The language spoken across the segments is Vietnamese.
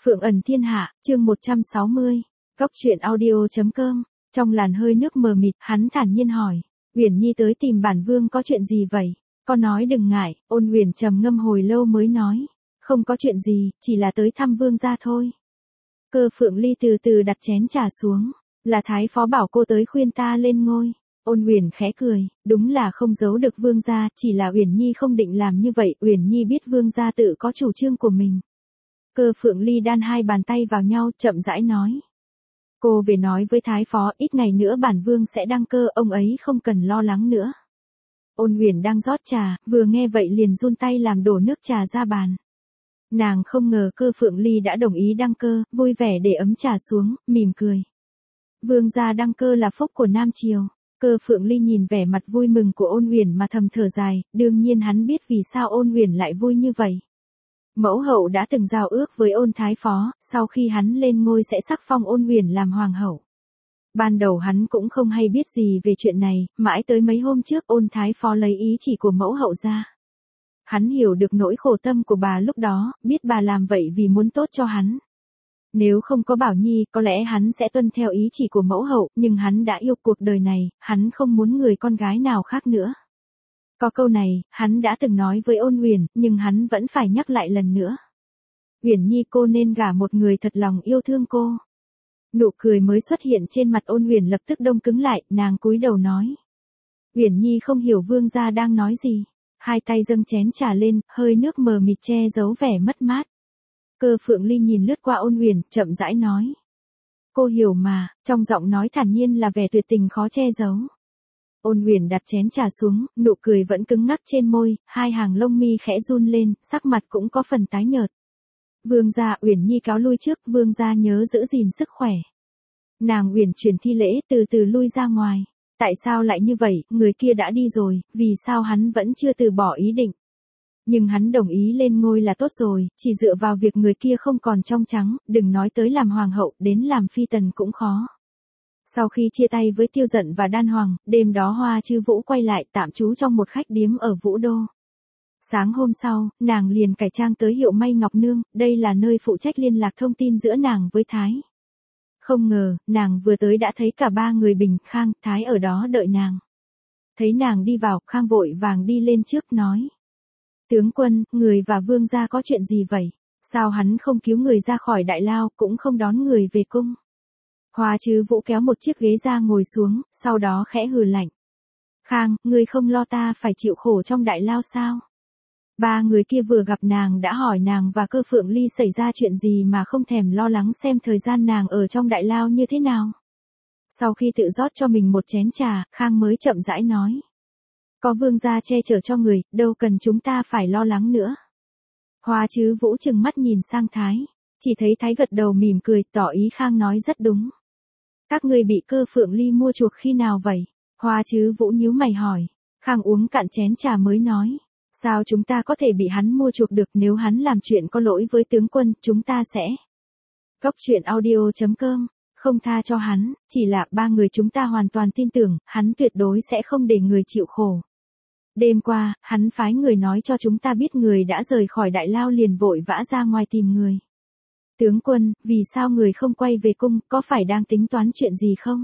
Phượng ẩn thiên hạ, chương 160, Cóc truyện audio.com, trong làn hơi nước mờ mịt, hắn thản nhiên hỏi, Uyển Nhi tới tìm bản vương có chuyện gì vậy? Con nói đừng ngại, Ôn Uyển trầm ngâm hồi lâu mới nói, không có chuyện gì, chỉ là tới thăm vương gia thôi. Cơ Phượng Ly từ từ đặt chén trà xuống, là Thái phó bảo cô tới khuyên ta lên ngôi. Ôn Uyển khẽ cười, đúng là không giấu được vương gia, chỉ là Uyển Nhi không định làm như vậy, Uyển Nhi biết vương gia tự có chủ trương của mình. Cơ Phượng Ly đan hai bàn tay vào nhau, chậm rãi nói. Cô về nói với Thái phó, ít ngày nữa bản vương sẽ đăng cơ, ông ấy không cần lo lắng nữa. Ôn Uyển đang rót trà, vừa nghe vậy liền run tay làm đổ nước trà ra bàn. Nàng không ngờ Cơ Phượng Ly đã đồng ý đăng cơ, vui vẻ để ấm trà xuống, mỉm cười. Vương gia đăng cơ là phúc của Nam Triều. Cơ Phượng Ly nhìn vẻ mặt vui mừng của Ôn Uyển mà thầm thở dài, đương nhiên hắn biết vì sao Ôn Uyển lại vui như vậy. Mẫu hậu đã từng giao ước với Ôn Thái phó, sau khi hắn lên ngôi sẽ sắc phong Ôn Uyển làm hoàng hậu. Ban đầu hắn cũng không hay biết gì về chuyện này, mãi tới mấy hôm trước Ôn Thái phó lấy ý chỉ của mẫu hậu ra. Hắn hiểu được nỗi khổ tâm của bà lúc đó, biết bà làm vậy vì muốn tốt cho hắn. Nếu không có Bảo Nhi, có lẽ hắn sẽ tuân theo ý chỉ của mẫu hậu, nhưng hắn đã yêu cuộc đời này, hắn không muốn người con gái nào khác nữa. Có câu này, hắn đã từng nói với Ôn Uyển, nhưng hắn vẫn phải nhắc lại lần nữa. Uyển Nhi, cô nên gả một người thật lòng yêu thương cô. Nụ cười mới xuất hiện trên mặt Ôn Uyển lập tức đông cứng lại, nàng cúi đầu nói. Uyển Nhi không hiểu vương gia đang nói gì. Hai tay dâng chén trà lên, hơi nước mờ mịt che giấu vẻ mất mát. Cơ Phượng Ly nhìn lướt qua Ôn Uyển, chậm rãi nói. Cô hiểu mà, trong giọng nói thản nhiên là vẻ tuyệt tình khó che giấu. Ôn Uyển đặt chén trà xuống, nụ cười vẫn cứng ngắc trên môi, hai hàng lông mi khẽ run lên, sắc mặt cũng có phần tái nhợt. Vương gia, Uyển Nhi cáo lui trước, vương gia nhớ giữ gìn sức khỏe. Nàng Uyển chuyển thi lễ, từ từ lui ra ngoài. Tại sao lại như vậy, người kia đã đi rồi, vì sao hắn vẫn chưa từ bỏ ý định. Nhưng hắn đồng ý lên ngôi là tốt rồi, chỉ dựa vào việc người kia không còn trong trắng, đừng nói tới làm hoàng hậu, đến làm phi tần cũng khó. Sau khi chia tay với Tiêu Dận và Đan Hoàng, đêm đó Hoa Chư Vũ quay lại tạm trú trong một khách điếm ở Vũ Đô. Sáng hôm sau, nàng liền cải trang tới hiệu may Ngọc Nương, đây là nơi phụ trách liên lạc thông tin giữa nàng với Thái. Không ngờ, nàng vừa tới đã thấy cả ba người Bình, Khang, Thái ở đó đợi nàng. Thấy nàng đi vào, Khang vội vàng đi lên trước nói. Tướng quân, người và vương gia có chuyện gì vậy? Sao hắn không cứu người ra khỏi đại lao, cũng không đón người về cung? Hoa Chư Vũ kéo một chiếc ghế ra ngồi xuống, sau đó khẽ hừ lạnh. Khang, ngươi không lo ta phải chịu khổ trong đại lao sao? Ba người kia vừa gặp nàng đã hỏi nàng và Cơ Phượng Ly xảy ra chuyện gì mà không thèm lo lắng xem thời gian nàng ở trong đại lao như thế nào. Sau khi tự rót cho mình một chén trà, Khang mới chậm rãi nói. Có vương gia che chở cho người, đâu cần chúng ta phải lo lắng nữa. Hoa Chư Vũ trừng mắt nhìn sang Thái, chỉ thấy Thái gật đầu mỉm cười, tỏ ý Khang nói rất đúng. Các ngươi bị Cơ Phượng Ly mua chuộc khi nào vậy? Hoa Chư Vũ nhíu mày hỏi. Khang uống cạn chén trà mới nói. Sao chúng ta có thể bị hắn mua chuộc được, nếu hắn làm chuyện có lỗi với tướng quân, chúng ta sẽ. Cóc truyện audio.com, không tha cho hắn, chỉ là ba người chúng ta hoàn toàn tin tưởng, hắn tuyệt đối sẽ không để người chịu khổ. Đêm qua, hắn phái người nói cho chúng ta biết người đã rời khỏi đại lao liền vội vã ra ngoài tìm người. Tướng quân, vì sao người không quay về cung, có phải đang tính toán chuyện gì không?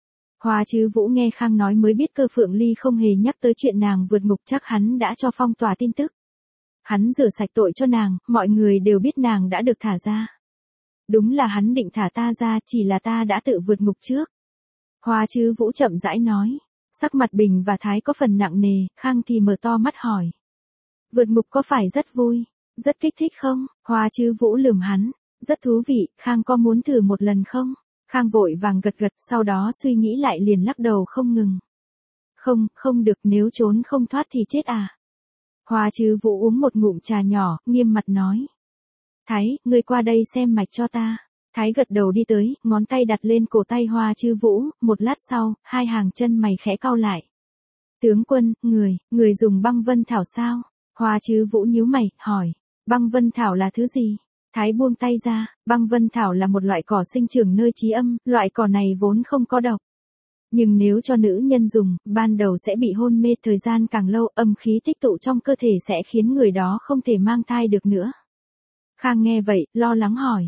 Hoa Chư Vũ nghe Khang nói mới biết Cơ Phượng Ly không hề nhắc tới chuyện nàng vượt ngục, chắc hắn đã cho phong tỏa tin tức. Hắn rửa sạch tội cho nàng, mọi người đều biết nàng đã được thả ra. Đúng là hắn định thả ta ra, chỉ là ta đã tự vượt ngục trước. Hoa Chư Vũ chậm rãi nói, sắc mặt Bình và Thái có phần nặng nề, Khang thì mở to mắt hỏi. Vượt ngục có phải rất vui, rất kích thích không? Hoa Chư Vũ lườm hắn, rất thú vị, Khang có muốn thử một lần không? Khang vội vàng gật gật, sau đó suy nghĩ lại liền lắc đầu không ngừng. Không, không được, nếu trốn không thoát thì chết à. Hoa Chư Vũ uống một ngụm trà nhỏ, nghiêm mặt nói. Thái, ngươi qua đây xem mạch cho ta. Thái gật đầu đi tới, ngón tay đặt lên cổ tay Hoa Chư Vũ, một lát sau, hai hàng chân mày khẽ cau lại. Tướng quân, người dùng băng vân thảo sao? Hoa Chư Vũ nhíu mày, hỏi. Băng vân thảo là thứ gì? Thái buông tay ra, băng vân thảo là một loại cỏ sinh trưởng nơi trí âm, loại cỏ này vốn không có độc. Nhưng nếu cho nữ nhân dùng, ban đầu sẽ bị hôn mê, thời gian càng lâu, âm khí tích tụ trong cơ thể sẽ khiến người đó không thể mang thai được nữa. Khang nghe vậy, lo lắng hỏi,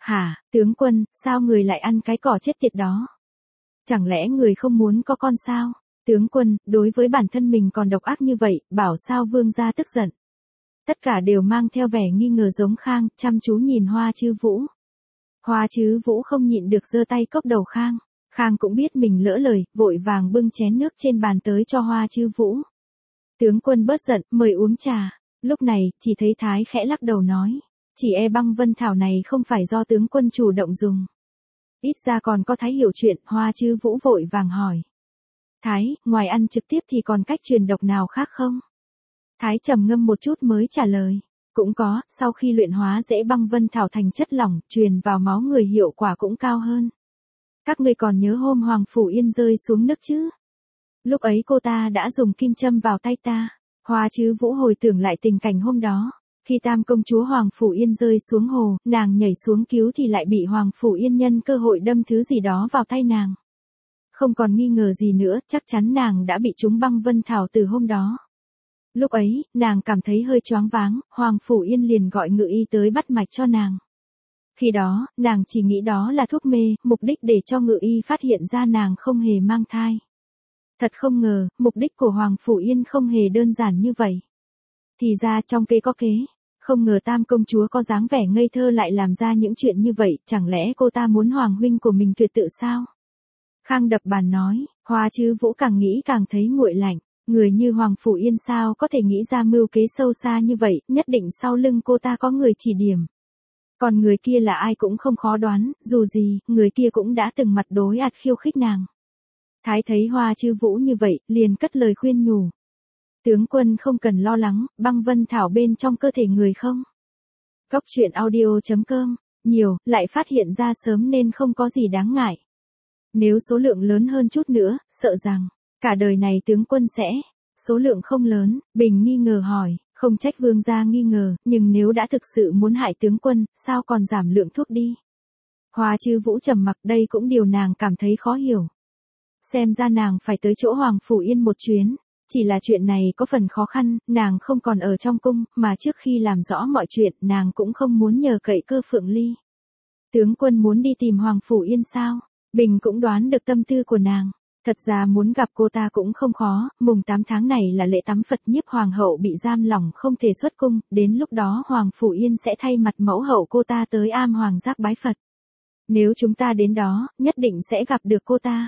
Hả, tướng quân, sao người lại ăn cái cỏ chết tiệt đó? Chẳng lẽ người không muốn có con sao? Tướng quân, đối với bản thân mình còn độc ác như vậy, bảo sao vương gia tức giận. Tất cả đều mang theo vẻ nghi ngờ giống Khang, chăm chú nhìn Hoa Chư Vũ. Hoa Chư Vũ không nhịn được giơ tay cốc đầu Khang. Khang cũng biết mình lỡ lời, vội vàng bưng chén nước trên bàn tới cho Hoa Chư Vũ. Tướng quân bớt giận, mời uống trà. Lúc này, chỉ thấy Thái khẽ lắc đầu nói. Chỉ e băng vân thảo này không phải do tướng quân chủ động dùng. Ít ra còn có Thái hiểu chuyện, Hoa Chư Vũ vội vàng hỏi. Thái, ngoài ăn trực tiếp thì còn cách truyền độc nào khác không? Thái trầm ngâm một chút mới trả lời. Cũng có, sau khi luyện hóa dễ băng vân thảo thành chất lỏng, truyền vào máu người hiệu quả cũng cao hơn. Các ngươi còn nhớ hôm Hoàng Phủ Yên rơi xuống nước chứ? Lúc ấy cô ta đã dùng kim châm vào tay ta. Hoa Chư Vũ hồi tưởng lại tình cảnh hôm đó. Khi Tam công chúa Hoàng Phủ Yên rơi xuống hồ, nàng nhảy xuống cứu thì lại bị Hoàng Phủ Yên nhân cơ hội đâm thứ gì đó vào tay nàng. Không còn nghi ngờ gì nữa, chắc chắn nàng đã bị trúng băng vân thảo từ hôm đó. Lúc ấy, nàng cảm thấy hơi choáng váng, Hoàng Phủ Yên liền gọi ngự y tới bắt mạch cho nàng. Khi đó, nàng chỉ nghĩ đó là thuốc mê, mục đích để cho ngự y phát hiện ra nàng không hề mang thai. Thật không ngờ, mục đích của Hoàng Phủ Yên không hề đơn giản như vậy. Thì ra trong kế có kế, không ngờ Tam công chúa có dáng vẻ ngây thơ lại làm ra những chuyện như vậy, chẳng lẽ cô ta muốn Hoàng huynh của mình tuyệt tự sao? Khang đập bàn nói, Hoa Chư Vũ càng nghĩ càng thấy nguội lạnh, người như Hoàng Phủ Yên sao có thể nghĩ ra mưu kế sâu xa như vậy, nhất định sau lưng cô ta có người chỉ điểm. Còn người kia là ai cũng không khó đoán, dù gì, người kia cũng đã từng mặt đối ạt khiêu khích nàng. Thái thấy Hoa Chư Vũ như vậy, liền cất lời khuyên nhủ. Tướng quân không cần lo lắng, băng vân thảo bên trong cơ thể người không. Góc truyện audio.com, nhiều, lại phát hiện ra sớm nên không có gì đáng ngại. Nếu số lượng lớn hơn chút nữa, sợ rằng, cả đời này tướng quân sẽ, số lượng không lớn, Bình nghi ngờ hỏi, không trách vương gia nghi ngờ, nhưng nếu đã thực sự muốn hại tướng quân, sao còn giảm lượng thuốc đi. Hoa Chư Vũ trầm mặc, đây cũng điều nàng cảm thấy khó hiểu. Xem ra nàng phải tới chỗ Hoàng Phủ Yên một chuyến. Chỉ là chuyện này có phần khó khăn, nàng không còn ở trong cung, mà trước khi làm rõ mọi chuyện, nàng cũng không muốn nhờ cậy Cơ Phượng Ly. Tướng quân muốn đi tìm Hoàng Phủ Yên sao? Bình cũng đoán được tâm tư của nàng. Thật ra muốn gặp cô ta cũng không khó, mùng 8 tháng này là lễ tắm Phật Nhiếp Hoàng hậu bị giam lỏng không thể xuất cung, đến lúc đó Hoàng Phủ Yên sẽ thay mặt mẫu hậu cô ta tới Am Hoàng Giác bái Phật. Nếu chúng ta đến đó, nhất định sẽ gặp được cô ta.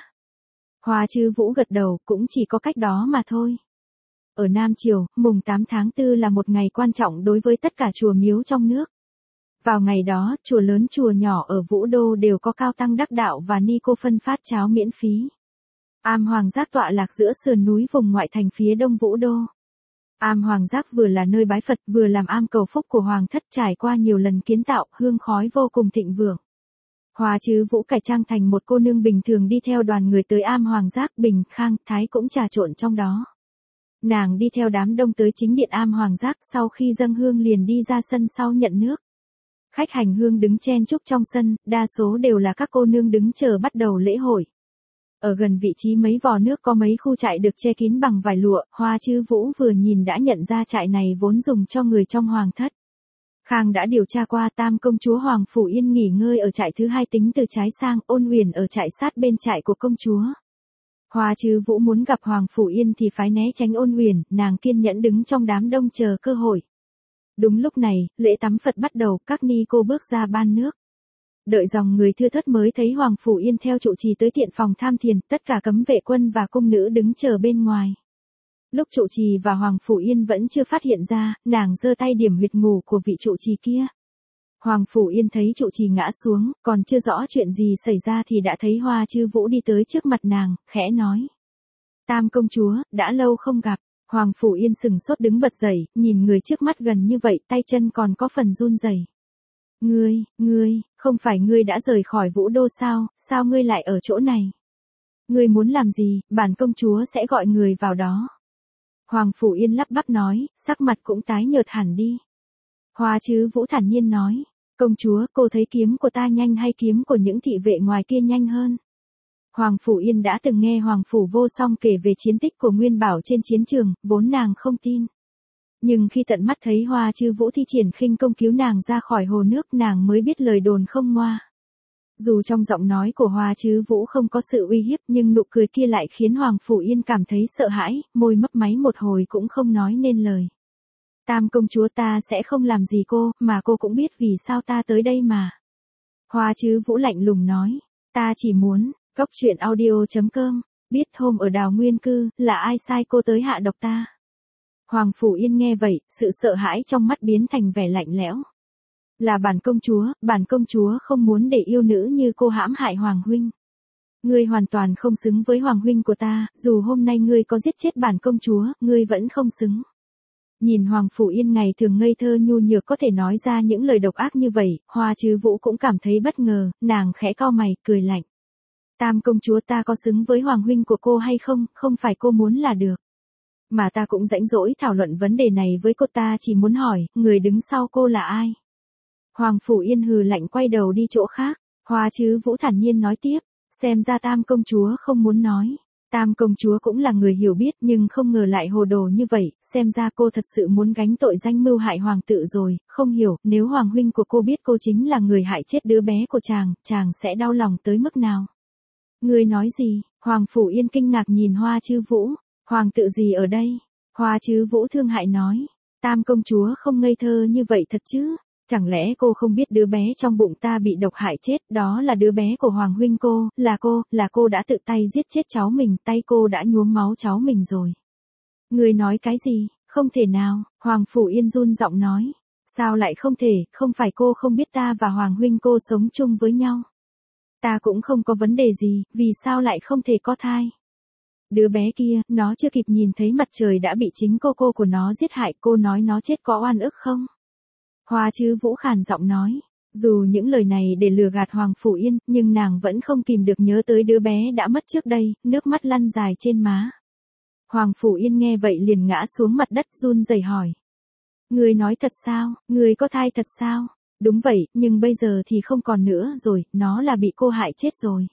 Hoa Chư Vũ gật đầu, cũng chỉ có cách đó mà thôi. Ở Nam Triều, mùng 8 tháng 4 là một ngày quan trọng đối với tất cả chùa miếu trong nước. Vào ngày đó, chùa lớn chùa nhỏ ở Vũ Đô đều có cao tăng đắc đạo và ni cô phân phát cháo miễn phí. Am Hoàng Giác tọa lạc giữa sườn núi vùng ngoại thành phía đông Vũ Đô. Am Hoàng Giác vừa là nơi bái Phật, vừa làm am cầu phúc của Hoàng thất, trải qua nhiều lần kiến tạo, hương khói vô cùng thịnh vượng. Hoa Chư Vũ cải trang thành một cô nương bình thường đi theo đoàn người tới Am Hoàng Giác, Bình, Khang, Thái cũng trà trộn trong đó. Nàng đi theo đám đông tới chính điện Am Hoàng Giác, sau khi dâng hương liền đi ra sân sau nhận nước. Khách hành hương đứng chen chúc trong sân, đa số đều là các cô nương đứng chờ bắt đầu lễ hội. Ở gần vị trí mấy vò nước có mấy khu trại được che kín bằng vải lụa, Hoa Chư Vũ vừa nhìn đã nhận ra trại này vốn dùng cho người trong hoàng thất. Khang đã điều tra qua, Tam công chúa Hoàng Phủ Yên nghỉ ngơi ở trại thứ hai tính từ trái sang, Ôn Uyển ở trại sát bên trại của công chúa. Hoa Chư Vũ muốn gặp Hoàng Phủ Yên thì phải né tránh Ôn Uyển, nàng kiên nhẫn đứng trong đám đông chờ cơ hội. Đúng lúc này, lễ tắm Phật bắt đầu, các ni cô bước ra ban nước. Đợi dòng người thưa thớt mới thấy Hoàng Phủ Yên theo trụ trì tới tiện phòng tham thiền, tất cả cấm vệ quân và cung nữ đứng chờ bên ngoài. Lúc trụ trì và Hoàng Phủ Yên vẫn chưa phát hiện ra, nàng giơ tay điểm huyệt ngủ của vị trụ trì kia. Hoàng Phủ Yên thấy trụ trì ngã xuống, còn chưa rõ chuyện gì xảy ra thì đã thấy Hoa Chư Vũ đi tới trước mặt nàng, khẽ nói. Tam công chúa, đã lâu không gặp. Hoàng Phủ Yên sừng sốt đứng bật dậy, nhìn người trước mắt gần như vậy, tay chân còn có phần run rẩy. Ngươi, không phải ngươi đã rời khỏi Vũ Đô sao, sao ngươi lại ở chỗ này? Ngươi muốn làm gì, bản công chúa sẽ gọi người vào đó. Hoàng Phủ Yên lắp bắp nói, sắc mặt cũng tái nhợt hẳn đi. Hoa Chư Vũ thản nhiên nói, công chúa, cô thấy kiếm của ta nhanh hay kiếm của những thị vệ ngoài kia nhanh hơn? Hoàng Phủ Yên đã từng nghe Hoàng Phủ Vô Song kể về chiến tích của Nguyên Bảo trên chiến trường, vốn nàng không tin. Nhưng khi tận mắt thấy Hoa Trư Vũ thi triển khinh công cứu nàng ra khỏi hồ nước, nàng mới biết lời đồn không ngoa. Dù trong giọng nói của Hoa Trư Vũ không có sự uy hiếp, nhưng nụ cười kia lại khiến Hoàng Phủ Yên cảm thấy sợ hãi, môi mấp máy một hồi cũng không nói nên lời. Tam công chúa, ta sẽ không làm gì cô, mà cô cũng biết vì sao ta tới đây mà. Hoa Trư Vũ lạnh lùng nói, ta chỉ muốn, truyện audio.com, biết hôm ở Đào Nguyên Cư, là ai sai cô tới hạ độc ta. Hoàng Phủ Yên nghe vậy, sự sợ hãi trong mắt biến thành vẻ lạnh lẽo. Là bản công chúa không muốn để yêu nữ như cô hãm hại Hoàng huynh. Ngươi hoàn toàn không xứng với Hoàng huynh của ta, dù hôm nay ngươi có giết chết bản công chúa, ngươi vẫn không xứng. Nhìn Hoàng Phủ Yên ngày thường ngây thơ nhu nhược có thể nói ra những lời độc ác như vậy, Hoa Trư Vũ cũng cảm thấy bất ngờ, nàng khẽ cau mày, cười lạnh. Tam công chúa, ta có xứng với Hoàng huynh của cô hay không, không phải cô muốn là được. Mà ta cũng rãnh rỗi thảo luận vấn đề này với cô, ta chỉ muốn hỏi, người đứng sau cô là ai? Hoàng Phủ Yên hừ lạnh quay đầu đi chỗ khác. Hoa Trư Vũ thản nhiên nói tiếp, xem ra Tam công chúa không muốn nói. Tam công chúa cũng là người hiểu biết nhưng không ngờ lại hồ đồ như vậy, xem ra cô thật sự muốn gánh tội danh mưu hại hoàng tự rồi, không hiểu, nếu hoàng huynh của cô biết cô chính là người hại chết đứa bé của chàng sẽ đau lòng tới mức nào? Người nói gì? Hoàng Phủ Yên kinh ngạc nhìn Hoa Trư Vũ, hoàng tự gì ở đây? Hoa Trư Vũ thương hại nói, Tam công chúa không ngây thơ như vậy thật chứ? Chẳng lẽ cô không biết đứa bé trong bụng ta bị độc hại chết, đó là đứa bé của Hoàng huynh cô, là cô đã tự tay giết chết cháu mình, tay cô đã nhuốm máu cháu mình rồi. Người nói cái gì, không thể nào, Hoàng Phủ Yên run giọng nói. Sao lại không thể, không phải cô không biết ta và Hoàng huynh cô sống chung với nhau. Ta cũng không có vấn đề gì, vì sao lại không thể có thai. Đứa bé kia, nó chưa kịp nhìn thấy mặt trời đã bị chính cô của nó giết hại, cô nói nó chết có oan ức không? Hoa Trư Vũ khàn giọng nói, dù những lời này để lừa gạt Hoàng Phủ Yên, nhưng nàng vẫn không kìm được nhớ tới đứa bé đã mất trước đây, nước mắt lăn dài trên má. Hoàng Phủ Yên nghe vậy liền ngã xuống mặt đất run rẩy hỏi. Người nói thật sao, người có thai thật sao? Đúng vậy, nhưng bây giờ thì không còn nữa rồi, nó là bị cô hại chết rồi.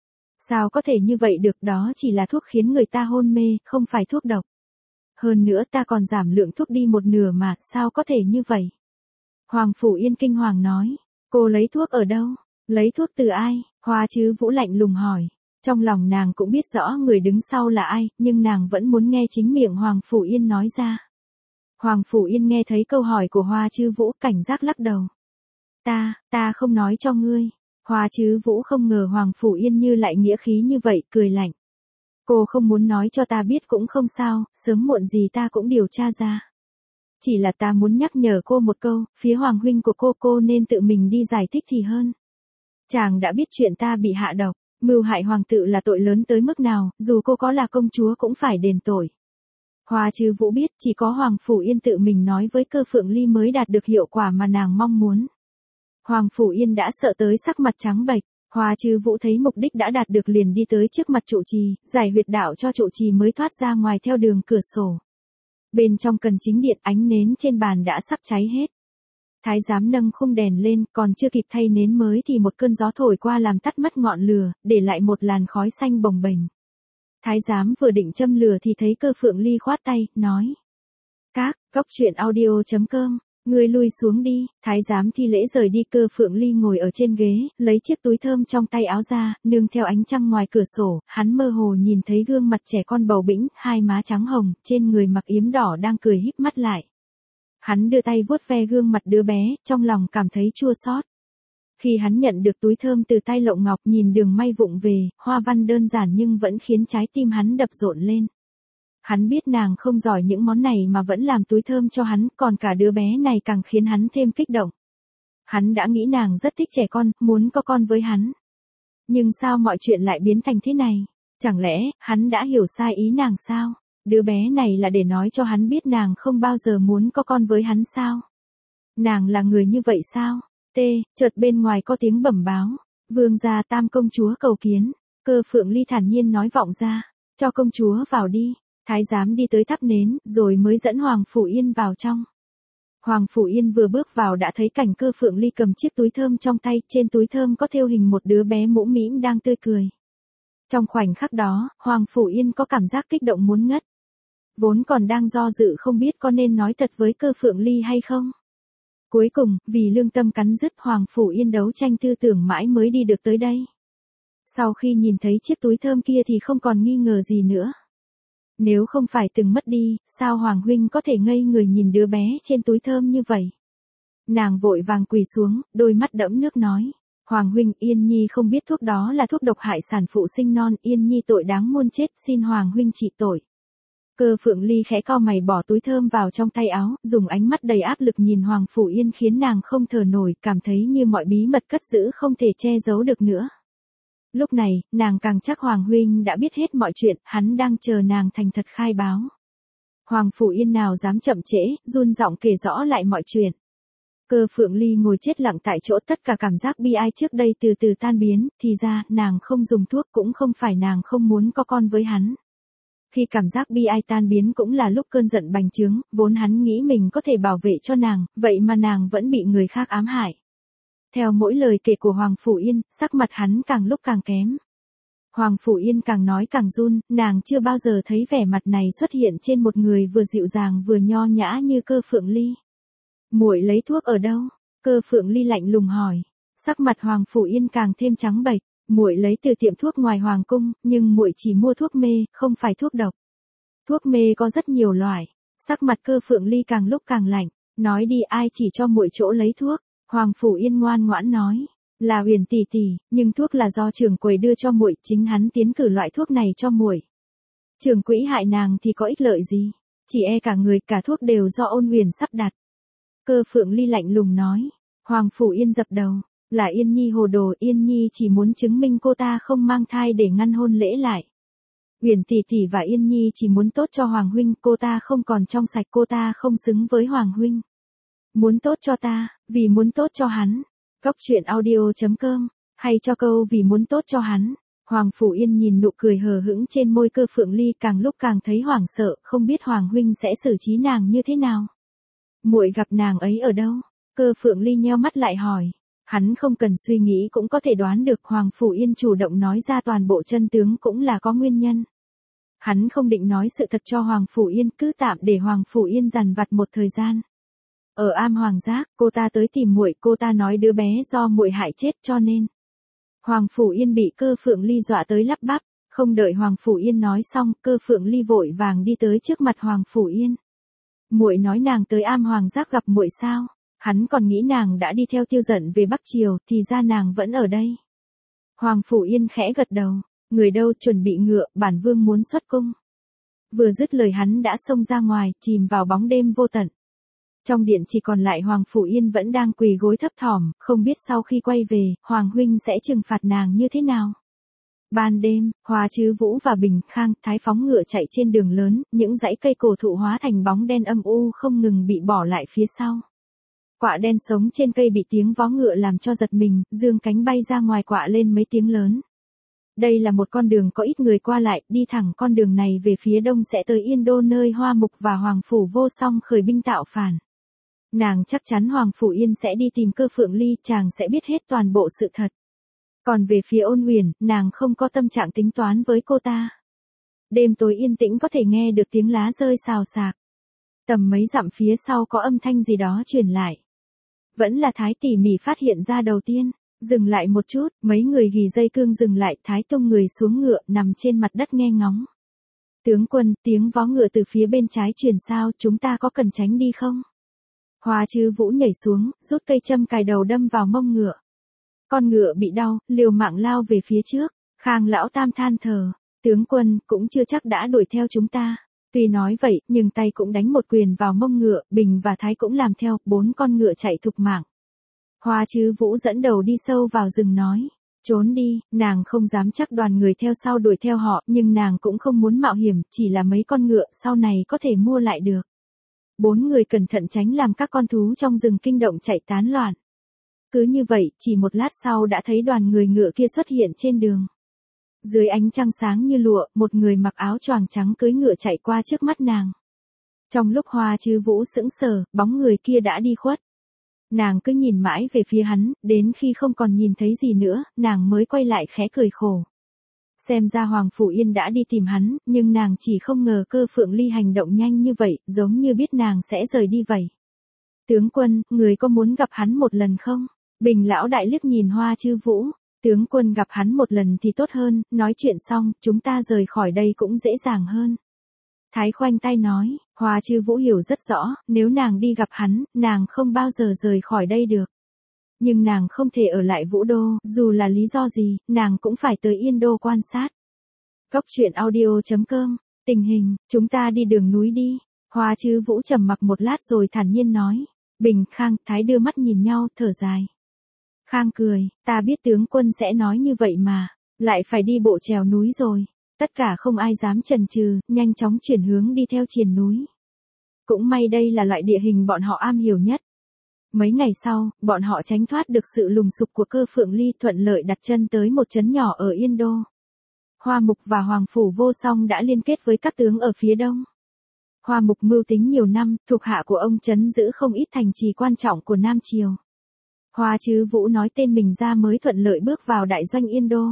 Sao có thể như vậy được, đó chỉ là thuốc khiến người ta hôn mê, không phải thuốc độc. Hơn nữa ta còn giảm lượng thuốc đi một nửa mà, sao có thể như vậy? Hoàng Phủ Yên kinh hoàng nói, cô lấy thuốc ở đâu? Lấy thuốc từ ai? Hoa Trư Vũ lạnh lùng hỏi. Trong lòng nàng cũng biết rõ người đứng sau là ai, nhưng nàng vẫn muốn nghe chính miệng Hoàng Phủ Yên nói ra. Hoàng Phủ Yên nghe thấy câu hỏi của Hoa Trư Vũ, cảnh giác lắc đầu. Ta không nói cho ngươi. Hoa Trư Vũ không ngờ Hoàng Phủ Yên như lại nghĩa khí như vậy, cười lạnh. Cô không muốn nói cho ta biết cũng không sao, sớm muộn gì ta cũng điều tra ra. Chỉ là ta muốn nhắc nhở cô một câu, phía Hoàng huynh của cô nên tự mình đi giải thích thì hơn. Chàng đã biết chuyện ta bị hạ độc, mưu hại hoàng tự là tội lớn tới mức nào, dù cô có là công chúa cũng phải đền tội. Hoa Trư Vũ biết chỉ có Hoàng Phủ Yên tự mình nói với Cơ Phượng Ly mới đạt được hiệu quả mà nàng mong muốn. Hoàng Phủ Yên đã sợ tới sắc mặt trắng bệch. Hoa Trư Vũ thấy mục đích đã đạt được liền đi tới trước mặt trụ trì, giải huyệt đạo cho trụ trì mới thoát ra ngoài theo đường cửa sổ. Bên trong cần chính điện, ánh nến trên bàn đã sắp cháy hết. Thái giám nâng khung đèn lên, còn chưa kịp thay nến mới thì một cơn gió thổi qua làm tắt mất ngọn lửa, để lại một làn khói xanh bồng bềnh. Thái giám vừa định châm lửa thì thấy Cơ Phượng Ly khoát tay, nói. Truyện audio.com, ngươi lui xuống đi. Thái giám thi lễ rời đi. Cơ Phượng Ly ngồi ở trên ghế, lấy chiếc túi thơm trong tay áo ra, nương theo ánh trăng ngoài cửa sổ, hắn mơ hồ nhìn thấy gương mặt trẻ con bầu bĩnh, hai má trắng hồng, trên người mặc yếm đỏ đang cười híp mắt lại. Hắn đưa tay vuốt ve gương mặt đứa bé, trong lòng cảm thấy chua xót. Khi hắn nhận được túi thơm từ tay Lộng Ngọc, nhìn đường may vụng về, hoa văn đơn giản nhưng vẫn khiến trái tim hắn đập rộn lên. Hắn biết nàng không giỏi những món này mà vẫn làm túi thơm cho hắn, còn cả đứa bé này càng khiến hắn thêm kích động. Hắn đã nghĩ nàng rất thích trẻ con, muốn có con với hắn. Nhưng sao mọi chuyện lại biến thành thế này? Chẳng lẽ, hắn đã hiểu sai ý nàng sao? Đứa bé này là để nói cho hắn biết nàng không bao giờ muốn có con với hắn sao? Nàng là người như vậy sao? Chợt bên ngoài có tiếng bẩm báo. Vương gia Tam công chúa cầu kiến. Cơ Phượng Ly thản nhiên nói vọng ra. Cho công chúa vào đi. Thái giám đi tới thắp nến, rồi mới dẫn Hoàng Phủ Yên vào trong. Hoàng Phủ Yên vừa bước vào đã thấy cảnh Cơ Phượng Ly cầm chiếc túi thơm trong tay, trên túi thơm có thêu hình một đứa bé mũm mĩm đang tươi cười. Trong khoảnh khắc đó, Hoàng Phủ Yên có cảm giác kích động muốn ngất. Vốn còn đang do dự không biết có nên nói thật với Cơ Phượng Ly hay không. Cuối cùng, vì lương tâm cắn rứt, Hoàng Phủ Yên đấu tranh tư tưởng mãi mới đi được tới đây. Sau khi nhìn thấy chiếc túi thơm kia thì không còn nghi ngờ gì nữa. Nếu không phải từng mất đi, sao Hoàng huynh có thể ngây người nhìn đứa bé trên túi thơm như vậy? Nàng vội vàng quỳ xuống, đôi mắt đẫm nước nói. Hoàng huynh, Yên Nhi không biết thuốc đó là thuốc độc hại sản phụ sinh non, Yên Nhi tội đáng muôn chết, xin Hoàng huynh trị tội. Cơ Phượng Ly khẽ cau mày bỏ túi thơm vào trong tay áo, dùng ánh mắt đầy áp lực nhìn Hoàng Phủ Yên khiến nàng không thở nổi, cảm thấy như mọi bí mật cất giữ không thể che giấu được nữa. Lúc này, nàng càng chắc Hoàng huynh đã biết hết mọi chuyện, hắn đang chờ nàng thành thật khai báo. Hoàng Phủ Yên nào dám chậm trễ, run giọng kể rõ lại mọi chuyện. Cơ Phượng Ly ngồi chết lặng tại chỗ, tất cả cảm giác bi ai trước đây từ từ tan biến, thì ra, nàng không dùng thuốc cũng không phải nàng không muốn có con với hắn. Khi cảm giác bi ai tan biến cũng là lúc cơn giận bành trướng, vốn hắn nghĩ mình có thể bảo vệ cho nàng, vậy mà nàng vẫn bị người khác ám hại. Theo mỗi lời kể của Hoàng Phủ Yên, sắc mặt hắn càng lúc càng kém. Hoàng Phủ Yên càng nói càng run, nàng chưa bao giờ thấy vẻ mặt này xuất hiện trên một người vừa dịu dàng vừa nho nhã như Cơ Phượng Ly. Muội lấy thuốc ở đâu? Cơ Phượng Ly lạnh lùng hỏi. Sắc mặt Hoàng Phủ Yên càng thêm trắng bệch. Muội lấy từ tiệm thuốc ngoài hoàng cung, nhưng muội chỉ mua thuốc mê, không phải thuốc độc. Thuốc mê có rất nhiều loại. Sắc mặt Cơ Phượng Ly càng lúc càng lạnh. Nói đi, ai chỉ cho muội chỗ lấy thuốc? Hoàng Phủ Yên ngoan ngoãn nói. Là Huyền tỷ tỷ, nhưng thuốc là do trưởng quầy đưa cho muội, chính hắn tiến cử loại thuốc này cho muội. Trưởng quỹ hại nàng thì có ích lợi gì? Chỉ e cả người cả thuốc đều do Ôn Huyền sắp đặt. Cơ Phượng Ly lạnh lùng nói. Hoàng Phủ Yên dập đầu. Là Yên Nhi hồ đồ, Yên Nhi chỉ muốn chứng minh cô ta không mang thai để ngăn hôn lễ lại. Huyền tỷ tỷ và Yên Nhi chỉ muốn tốt cho Hoàng huynh, cô ta không còn trong sạch, cô ta không xứng với Hoàng huynh. Muốn tốt cho ta, vì muốn tốt cho hắn. Góc truyện audio.com, hay cho câu vì muốn tốt cho hắn. Hoàng Phủ Yên nhìn nụ cười hờ hững trên môi Cơ Phượng Ly, càng lúc càng thấy hoảng sợ, không biết Hoàng huynh sẽ xử trí nàng như thế nào. Muội gặp nàng ấy ở đâu? Cơ Phượng Ly nheo mắt lại hỏi. Hắn không cần suy nghĩ cũng có thể đoán được, Hoàng Phủ Yên chủ động nói ra toàn bộ chân tướng cũng là có nguyên nhân. Hắn không định nói sự thật cho Hoàng Phủ Yên, cứ tạm để Hoàng Phủ Yên dằn vặt một thời gian. Ở Am Hoàng Giác, cô ta tới tìm muội, cô ta nói đứa bé do muội hại chết cho nên. Hoàng Phủ Yên bị Cơ Phượng Ly dọa tới lắp bắp, không đợi Hoàng Phủ Yên nói xong, Cơ Phượng Ly vội vàng đi tới trước mặt Hoàng Phủ Yên. Muội nói nàng tới Am Hoàng Giác gặp muội sao? Hắn còn nghĩ nàng đã đi theo Tiêu Dận về Bắc Triều, thì ra nàng vẫn ở đây. Hoàng Phủ Yên khẽ gật đầu, người đâu, chuẩn bị ngựa, bản vương muốn xuất cung. Vừa dứt lời hắn đã xông ra ngoài, chìm vào bóng đêm vô tận. Trong điện chỉ còn lại Hoàng Phủ Yên vẫn đang quỳ gối thấp thỏm, không biết sau khi quay về, Hoàng huynh sẽ trừng phạt nàng như thế nào. Ban đêm, Hoa Trư Vũ và Bình Khang Thái phóng ngựa chạy trên đường lớn, những dãy cây cổ thụ hóa thành bóng đen âm u không ngừng bị bỏ lại phía sau. Quạ đen sống trên cây bị tiếng vó ngựa làm cho giật mình, dương cánh bay ra ngoài quạ lên mấy tiếng lớn. Đây là một con đường có ít người qua lại, đi thẳng con đường này về phía đông sẽ tới Yên Đô nơi Hoa Mục và Hoàng Phủ Vô Song khởi binh tạo phản. Nàng chắc chắn Hoàng Phủ Yên sẽ đi tìm Cơ Phượng Ly, chàng sẽ biết hết toàn bộ sự thật. Còn về phía Ôn Huyền, nàng không có tâm trạng tính toán với cô ta. Đêm tối yên tĩnh có thể nghe được tiếng lá rơi xào xạc. Tầm mấy dặm phía sau có âm thanh gì đó truyền lại. Vẫn là Thái tỉ mỉ phát hiện ra đầu tiên. Dừng lại một chút, mấy người gỉ dây cương dừng lại, Thái tung người xuống ngựa, nằm trên mặt đất nghe ngóng. Tướng quân, tiếng vó ngựa từ phía bên trái truyền sao, chúng ta có cần tránh đi không? Hoa Trư Vũ nhảy xuống, rút cây châm cài đầu đâm vào mông ngựa. Con ngựa bị đau, liều mạng lao về phía trước. Khang lão tam than thở, tướng quân, cũng chưa chắc đã đuổi theo chúng ta. Tuy nói vậy, nhưng tay cũng đánh một quyền vào mông ngựa, Bình và Thái cũng làm theo, 4 con ngựa chạy thục mạng. Hoa Trư Vũ dẫn đầu đi sâu vào rừng nói, trốn đi, nàng không dám chắc đoàn người theo sau đuổi theo họ, nhưng nàng cũng không muốn mạo hiểm, chỉ là mấy con ngựa, sau này có thể mua lại được. 4 người cẩn thận tránh làm các con thú trong rừng kinh động chạy tán loạn. Cứ như vậy, chỉ một lát sau đã thấy đoàn người ngựa kia xuất hiện trên đường. Dưới ánh trăng sáng như lụa, một người mặc áo choàng trắng cưỡi ngựa chạy qua trước mắt nàng. Trong lúc Hoa Trư Vũ sững sờ, bóng người kia đã đi khuất. Nàng cứ nhìn mãi về phía hắn, đến khi không còn nhìn thấy gì nữa, nàng mới quay lại khẽ cười khổ. Xem ra Hoàng Phủ Yên đã đi tìm hắn, nhưng nàng chỉ không ngờ Cơ Phượng Ly hành động nhanh như vậy, giống như biết nàng sẽ rời đi vậy. Tướng quân, người có muốn gặp hắn một lần không? Bình lão đại liếc nhìn Hoa Chư Vũ. Tướng quân gặp hắn một lần thì tốt hơn, nói chuyện xong, chúng ta rời khỏi đây cũng dễ dàng hơn. Thái khoanh tay nói, Hoa Chư Vũ hiểu rất rõ, nếu nàng đi gặp hắn, nàng không bao giờ rời khỏi đây được. Nhưng nàng không thể ở lại Vũ Đô, dù là lý do gì, nàng cũng phải tới Yên Đô quan sát. Cốc truyện audio.com, tình hình, chúng ta đi đường núi đi. Hoa Chư Vũ trầm mặc một lát rồi thản nhiên nói. Bình, Khang, Thái đưa mắt nhìn nhau, thở dài. Khang cười, ta biết tướng quân sẽ nói như vậy mà, lại phải đi bộ trèo núi rồi. Tất cả không ai dám chần chừ, nhanh chóng chuyển hướng đi theo triền núi. Cũng may đây là loại địa hình bọn họ am hiểu nhất. Mấy ngày sau, bọn họ tránh thoát được sự lùng sục của Cơ Phượng Ly, thuận lợi đặt chân tới một trấn nhỏ ở Yên Đô. Hoa Mục và Hoàng Phủ Vô Song đã liên kết với các tướng ở phía đông. Hoa Mục mưu tính nhiều năm, thuộc hạ của ông trấn giữ không ít thành trì quan trọng của Nam Triều. Hoa Chư Vũ nói tên mình ra mới thuận lợi bước vào đại doanh Yên Đô.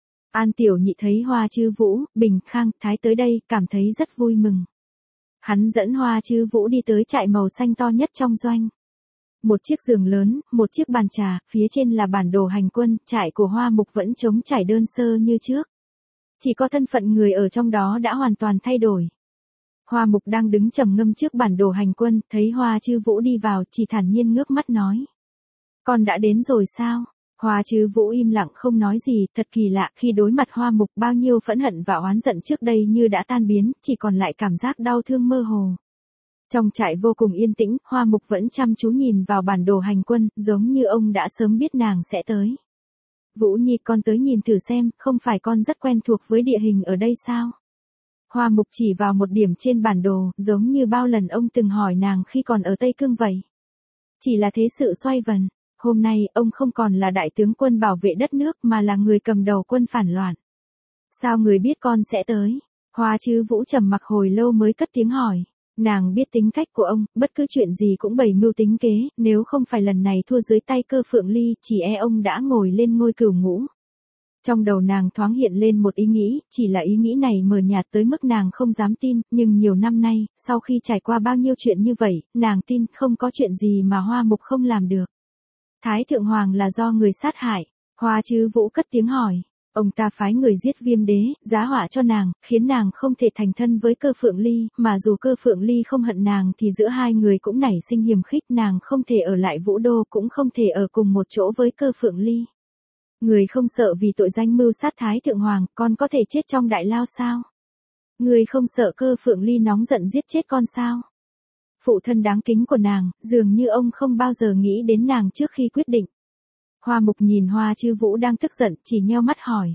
An Tiểu Nhị thấy Hoa Chư Vũ, Bình, Khang, Thái tới đây, cảm thấy rất vui mừng. Hắn dẫn Hoa Chư Vũ đi tới trại màu xanh to nhất trong doanh. Một chiếc giường lớn, một chiếc bàn trà, phía trên là bản đồ hành quân, trại của Hoa Mục vẫn trống trải đơn sơ như trước. Chỉ có thân phận người ở trong đó đã hoàn toàn thay đổi. Hoa Mục đang đứng trầm ngâm trước bản đồ hành quân, thấy Hoa Chư Vũ đi vào, chỉ thản nhiên ngước mắt nói. Con đã đến rồi sao? Hoa Chư Vũ im lặng không nói gì, thật kỳ lạ, khi đối mặt Hoa Mục bao nhiêu phẫn hận và oán giận trước đây như đã tan biến, chỉ còn lại cảm giác đau thương mơ hồ. Trong trại vô cùng yên tĩnh, Hoa Mục vẫn chăm chú nhìn vào bản đồ hành quân, giống như ông đã sớm biết nàng sẽ tới. Vũ Nhi, con tới nhìn thử xem, không phải con rất quen thuộc với địa hình ở đây sao? Hoa Mục chỉ vào một điểm trên bản đồ, giống như bao lần ông từng hỏi nàng khi còn ở Tây Cương vậy. Chỉ là thế sự xoay vần, hôm nay ông không còn là đại tướng quân bảo vệ đất nước mà là người cầm đầu quân phản loạn. Sao người biết con sẽ tới? Hoa Chư Vũ trầm mặc hồi lâu mới cất tiếng hỏi. Nàng biết tính cách của ông, bất cứ chuyện gì cũng bày mưu tính kế, nếu không phải lần này thua dưới tay Cơ Phượng Ly, chỉ e ông đã ngồi lên ngôi cửu ngũ. Trong đầu nàng thoáng hiện lên một ý nghĩ, chỉ là ý nghĩ này mờ nhạt tới mức nàng không dám tin, nhưng nhiều năm nay, sau khi trải qua bao nhiêu chuyện như vậy, nàng tin không có chuyện gì mà Hoa Mục không làm được. Thái Thượng Hoàng là do người sát hại. Hoa Chư Vũ cất tiếng hỏi. Ông ta phái người giết Viêm Đế, giá họa cho nàng, khiến nàng không thể thành thân với Cơ Phượng Ly, mà dù Cơ Phượng Ly không hận nàng thì giữa hai người cũng nảy sinh hiềm khích, nàng không thể ở lại Vũ Đô, cũng không thể ở cùng một chỗ với Cơ Phượng Ly. Người không sợ vì tội danh mưu sát Thái Thượng Hoàng, con có thể chết trong đại lao sao? Người không sợ Cơ Phượng Ly nóng giận giết chết con sao? Phụ thân đáng kính của nàng, dường như ông không bao giờ nghĩ đến nàng trước khi quyết định. Hoa Mục nhìn Hoa Chư Vũ đang tức giận, chỉ nheo mắt hỏi.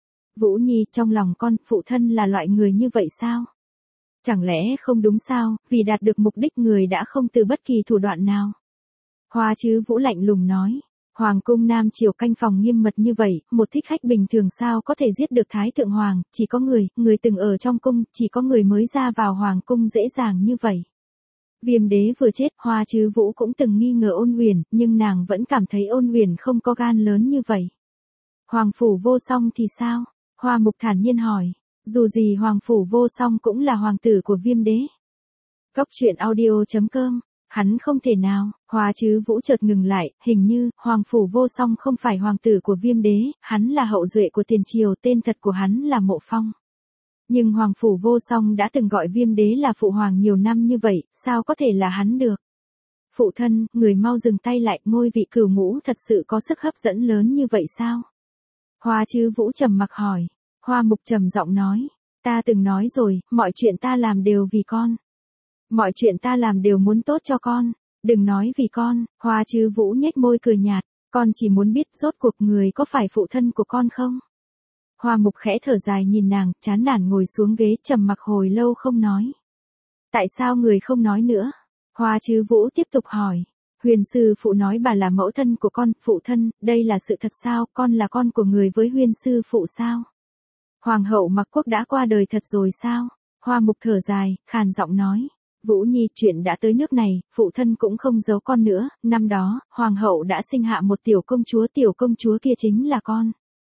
Vũ Nhi, trong lòng con, phụ thân là loại người như vậy sao? Chẳng lẽ không đúng sao, vì đạt được mục đích người đã không từ bất kỳ thủ đoạn nào? Hoa Chư Vũ lạnh lùng nói. Hoàng cung Nam Triều canh phòng nghiêm mật như vậy, một thích khách bình thường sao có thể giết được Thái Thượng Hoàng, chỉ có người từng ở trong cung, chỉ có người mới ra vào Hoàng cung dễ dàng như vậy. Viêm Đế vừa chết, Hoa Chư Vũ cũng từng nghi ngờ Ôn Uyển, nhưng nàng vẫn cảm thấy Ôn Uyển không có gan lớn như vậy. Hoàng Phủ Vô Song thì sao? Hoa Mục thản nhiên hỏi. Dù gì Hoàng Phủ Vô Song cũng là hoàng tử của Viêm Đế. Cốc truyện audio.com. Hắn không thể nào. Hoa Chư Vũ chợt ngừng lại, hình như Hoàng Phủ Vô Song không phải hoàng tử của Viêm Đế, hắn là hậu duệ của Tiền Triều, tên thật của hắn là Mộ Phong. Nhưng Hoàng Phủ Vô Song đã từng gọi Viêm Đế là phụ hoàng nhiều năm như vậy, sao có thể là hắn được? Phụ thân, người mau dừng tay lại, ngôi vị cửu ngũ thật sự có sức hấp dẫn lớn như vậy sao? Hoa Chư Vũ trầm mặc hỏi. Hoa Mục trầm giọng nói. Ta từng nói rồi, mọi chuyện ta làm đều vì con. Mọi chuyện ta làm đều muốn tốt cho con. Đừng nói vì con. Hoa Chư Vũ nhếch môi cười nhạt. Con chỉ muốn biết rốt cuộc người có phải phụ thân của con không? Hoa Mục khẽ thở dài nhìn nàng, chán nản ngồi xuống ghế trầm mặc hồi lâu không nói. Tại sao người không nói nữa? Hoa Chư Vũ tiếp tục hỏi. Huyền sư phụ nói bà là mẫu thân của con, phụ thân, đây là sự thật sao, con là con của người với huyền sư phụ sao? Hoàng hậu Mặc Quốc đã qua đời thật rồi sao? Hoa Mục thở dài, khàn giọng nói. Vũ Nhi, chuyện đã tới nước này, phụ thân cũng không giấu con nữa, năm đó, hoàng hậu đã sinh hạ một tiểu công chúa kia chính là con.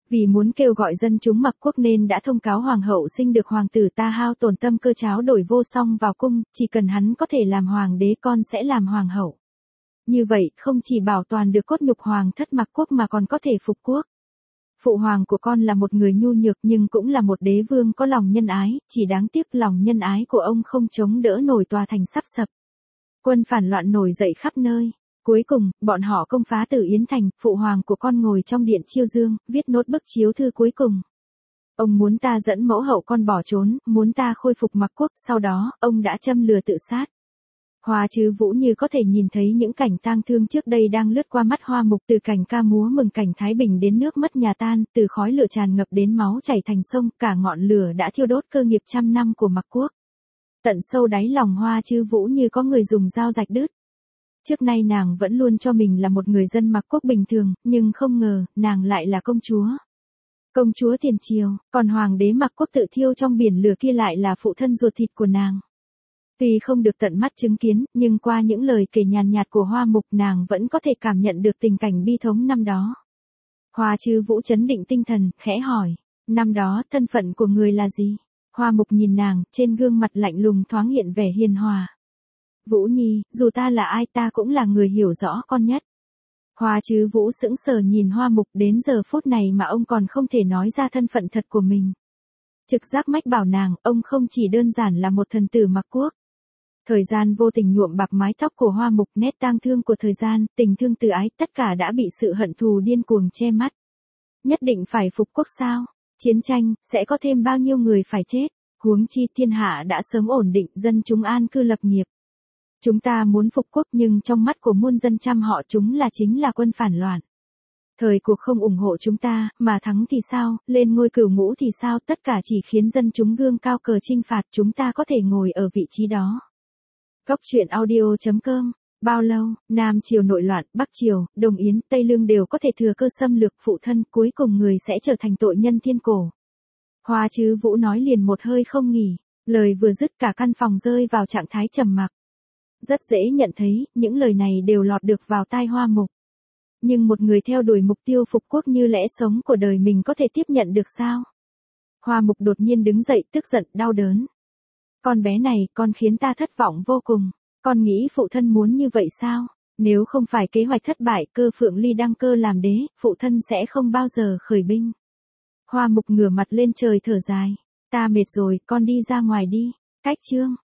Vì muốn kêu gọi dân chúng Mạc Quốc nên đã thông cáo hoàng hậu sinh được hoàng tử ta hao tổn tâm cơ cháo đổi vô song vào cung, chỉ cần hắn có thể làm hoàng đế con sẽ làm hoàng hậu. Như vậy, không chỉ bảo toàn được cốt nhục hoàng thất Mạc Quốc mà còn có thể phục quốc. Phụ hoàng của con là một người nhu nhược nhưng cũng là một đế vương có lòng nhân ái, chỉ đáng tiếc lòng nhân ái của ông không chống đỡ nổi tòa thành sắp sập. Quân phản loạn nổi dậy khắp nơi. Cuối cùng, bọn họ công phá Tử Yến Thành, phụ hoàng của con ngồi trong điện chiêu dương, viết nốt bức chiếu thư cuối cùng. Ông muốn ta dẫn mẫu hậu con bỏ trốn, muốn ta khôi phục Mạc Quốc, sau đó, ông đã châm lửa tự sát. Hoa Trư Vũ như có thể nhìn thấy những cảnh tang thương trước đây đang lướt qua mắt Hoa Mục, từ cảnh ca múa mừng cảnh Thái Bình đến nước mất nhà tan, từ khói lửa tràn ngập đến máu chảy thành sông, cả ngọn lửa đã thiêu đốt cơ nghiệp trăm năm của Mạc Quốc. Tận sâu đáy lòng Hoa Trư Vũ như có người dùng dao rạch đứt. Trước nay nàng vẫn luôn cho mình là một người dân Mạc Quốc bình thường, nhưng không ngờ, nàng lại là công chúa. Công chúa tiền triều, còn hoàng đế Mạc Quốc tự thiêu trong biển lửa kia lại là phụ thân ruột thịt của nàng. Tuy không được tận mắt chứng kiến, nhưng qua những lời kể nhàn nhạt của Hoa Mục nàng vẫn có thể cảm nhận được tình cảnh bi thống năm đó. Hoa Trư Vũ trấn định tinh thần, khẽ hỏi, năm đó thân phận của người là gì? Hoa Mục nhìn nàng, trên gương mặt lạnh lùng thoáng hiện vẻ hiền hòa. Vũ Nhi, dù ta là ai ta cũng là người hiểu rõ con nhất. Hoa Trư Vũ sững sờ nhìn Hoa Mục, đến giờ phút này mà ông còn không thể nói ra thân phận thật của mình. Trực giác mách bảo nàng, ông không chỉ đơn giản là một thần tử Mạc Quốc. Thời gian vô tình nhuộm bạc mái tóc của Hoa Mục, nét tang thương của thời gian, tình thương từ ái, tất cả đã bị sự hận thù điên cuồng che mắt. Nhất định phải phục quốc sao? Chiến tranh, sẽ có thêm bao nhiêu người phải chết? Huống chi thiên hạ đã sớm ổn định, dân chúng an cư lập nghiệp. Chúng ta muốn phục quốc nhưng trong mắt của muôn dân trăm họ chúng chính là quân phản loạn. Thời cuộc không ủng hộ chúng ta, mà thắng thì sao, lên ngôi cửu ngũ thì sao, tất cả chỉ khiến dân chúng gương cao cờ chinh phạt, chúng ta có thể ngồi ở vị trí đó. Góc truyện audio.com. Bao lâu, Nam Triều nội loạn, Bắc Triều, Đồng Yến, Tây Lương đều có thể thừa cơ xâm lược phụ thân, cuối cùng người sẽ trở thành tội nhân thiên cổ. Hoa Trư Vũ nói liền một hơi không nghỉ, lời vừa dứt cả căn phòng rơi vào trạng thái trầm mặc. Rất dễ nhận thấy, những lời này đều lọt được vào tai Hoa Mục. Nhưng một người theo đuổi mục tiêu phục quốc như lẽ sống của đời mình có thể tiếp nhận được sao? Hoa Mục đột nhiên đứng dậy, tức giận, đau đớn. Con bé này, con khiến ta thất vọng vô cùng. Con nghĩ phụ thân muốn như vậy sao? Nếu không phải kế hoạch thất bại, Cơ Phượng Ly đăng cơ làm đế, phụ thân sẽ không bao giờ khởi binh. Hoa Mục ngửa mặt lên trời thở dài. Ta mệt rồi, con đi ra ngoài đi. Cách chương.